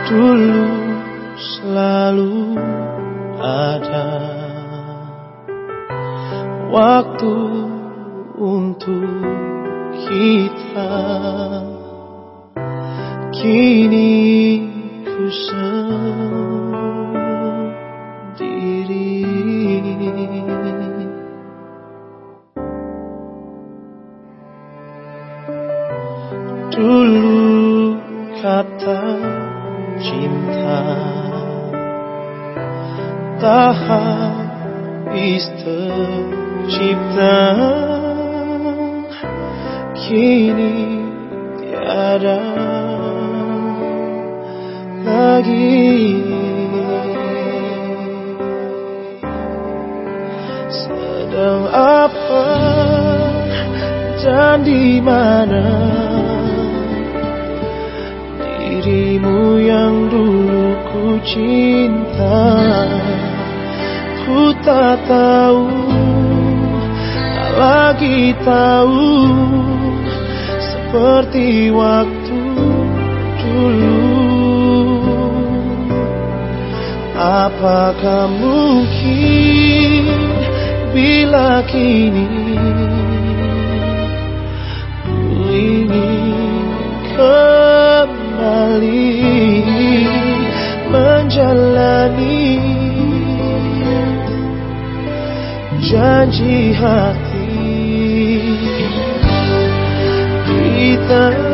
dulu selalu ada waktu untuk kita. Kini ku sendiri. Dulu kata cinta tak habis tercipta, kini tiada lagi. Sedang apa dan di mana dirimu yang dulu ku cinta? Ku tak tahu, tak lagi tahu, seperti waktu dulu. Apakah mungkin bila kini ku ingin kembali menjalani janji hati kita.